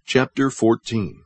Chapter 14.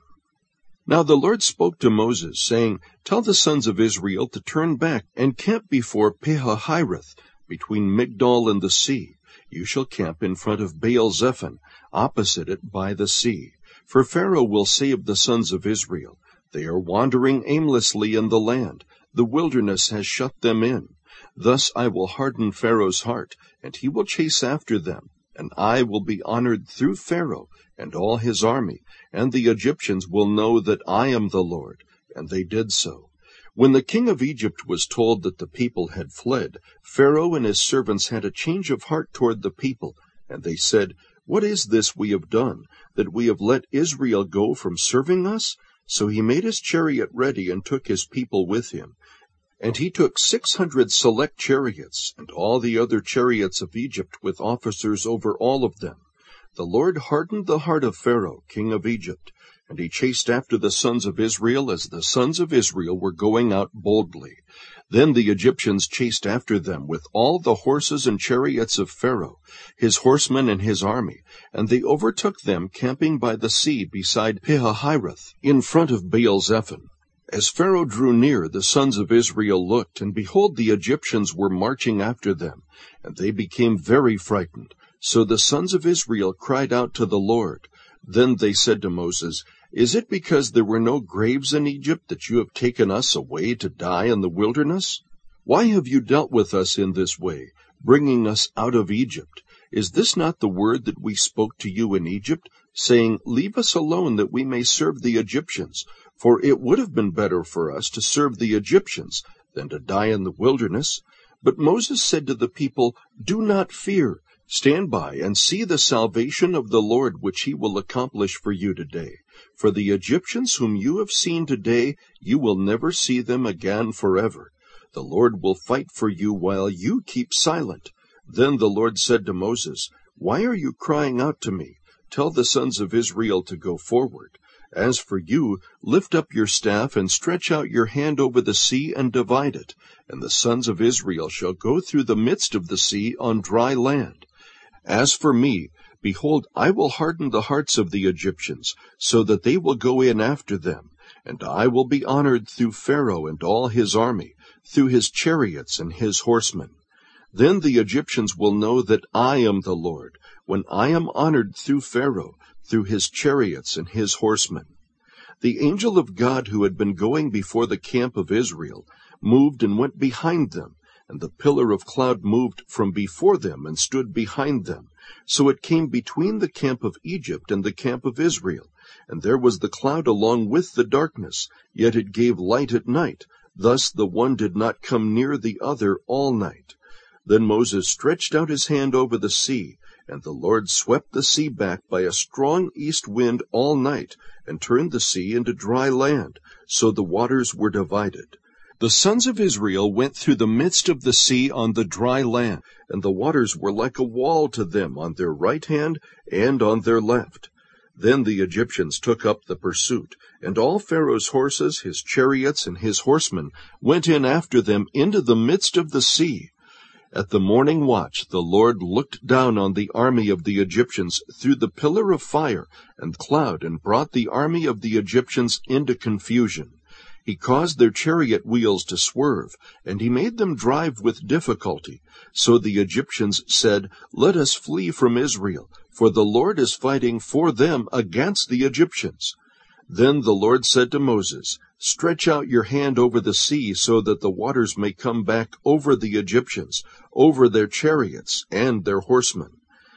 Now the Lord spoke to Moses, saying, Tell the sons of Israel to turn back and camp before Pihahiroth, between Migdol and the sea. You shall camp in front of Baal-zephon, opposite it by the sea. For Pharaoh will say of the sons of Israel, They are wandering aimlessly in the land. The wilderness has shut them in. Thus I will harden Pharaoh's heart, and he will chase after them. And I will be honored through Pharaoh and all his army, and the Egyptians will know that I am the Lord. And they did so. When the king of Egypt was told that the people had fled, Pharaoh and his servants had a change of heart toward the people, and they said, What is this we have done, that we have let Israel go from serving us? So he made his chariot ready and took his people with him. And he took 600 select chariots, and all the other chariots of Egypt with officers over all of them. The Lord hardened the heart of Pharaoh, king of Egypt, and he chased after the sons of Israel as the sons of Israel were going out boldly. Then the Egyptians chased after them with all the horses and chariots of Pharaoh, his horsemen and his army, and they overtook them camping by the sea beside Pihahiroth, in front of Baal-zephon. As Pharaoh drew near, the sons of Israel looked, and behold, the Egyptians were marching after them, and they became very frightened. So the sons of Israel cried out to the Lord. Then they said to Moses, Is it because there were no graves in Egypt that you have taken us away to die in the wilderness? Why have you dealt with us in this way, bringing us out of Egypt? Is this not the word that we spoke to you in Egypt, saying, Leave us alone that we may serve the Egyptians? For it would have been better for us to serve the Egyptians than to die in the wilderness. But Moses said to the people, Do not fear. Stand by and see the salvation of the Lord which he will accomplish for you today. For the Egyptians whom you have seen today, you will never see them again forever. The Lord will fight for you while you keep silent. Then the Lord said to Moses, Why are you crying out to me? Tell the sons of Israel to go forward. As for you, lift up your staff and stretch out your hand over the sea and divide it, and the sons of Israel shall go through the midst of the sea on dry land. As for me, behold, I will harden the hearts of the Egyptians, so that they will go in after them, and I will be honored through Pharaoh and all his army, through his chariots and his horsemen. Then the Egyptians will know that I am the Lord, when I am honored through Pharaoh, through his chariots and his horsemen. The angel of God who had been going before the camp of Israel moved and went behind them, and the pillar of cloud moved from before them and stood behind them. So it came between the camp of Egypt and the camp of Israel, and there was the cloud along with the darkness, yet it gave light at night. Thus the one did not come near the other all night. Then Moses stretched out his hand over the sea, and the Lord swept the sea back by a strong east wind all night, and turned the sea into dry land, so the waters were divided. The sons of Israel went through the midst of the sea on the dry land, and the waters were like a wall to them on their right hand and on their left. Then the Egyptians took up the pursuit, and all Pharaoh's horses, his chariots, and his horsemen went in after them into the midst of the sea. At the morning watch the Lord looked down on the army of the Egyptians through the pillar of fire and cloud, and brought the army of the Egyptians into confusion. He caused their chariot wheels to swerve, and he made them drive with difficulty. So the Egyptians said, Let us flee from Israel, for the Lord is fighting for them against the Egyptians. Then the Lord said to Moses, Stretch out your hand over the sea, so that the waters may come back over the Egyptians, over their chariots and their horsemen.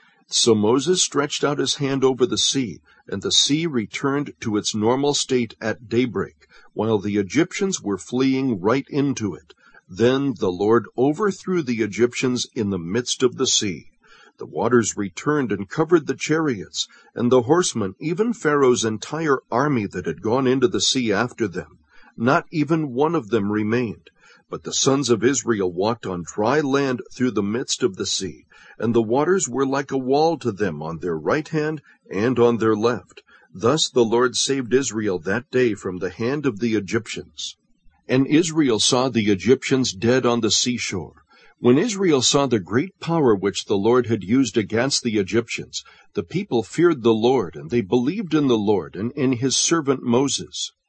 So Moses stretched out his hand over the sea, and the sea returned to its normal state at daybreak, while the Egyptians were fleeing right into it. Then the Lord overthrew the Egyptians in the midst of the sea. The waters returned and covered the chariots, and the horsemen, even Pharaoh's entire army that had gone into the sea after them. Not even one of them remained. But the sons of Israel walked on dry land through the midst of the sea, and the waters were like a wall to them on their right hand and on their left. Thus the Lord saved Israel that day from the hand of the Egyptians. And Israel saw the Egyptians dead on the seashore. When Israel saw the great power which the Lord had used against the Egyptians, the people feared the Lord, and they believed in the Lord and in his servant Moses.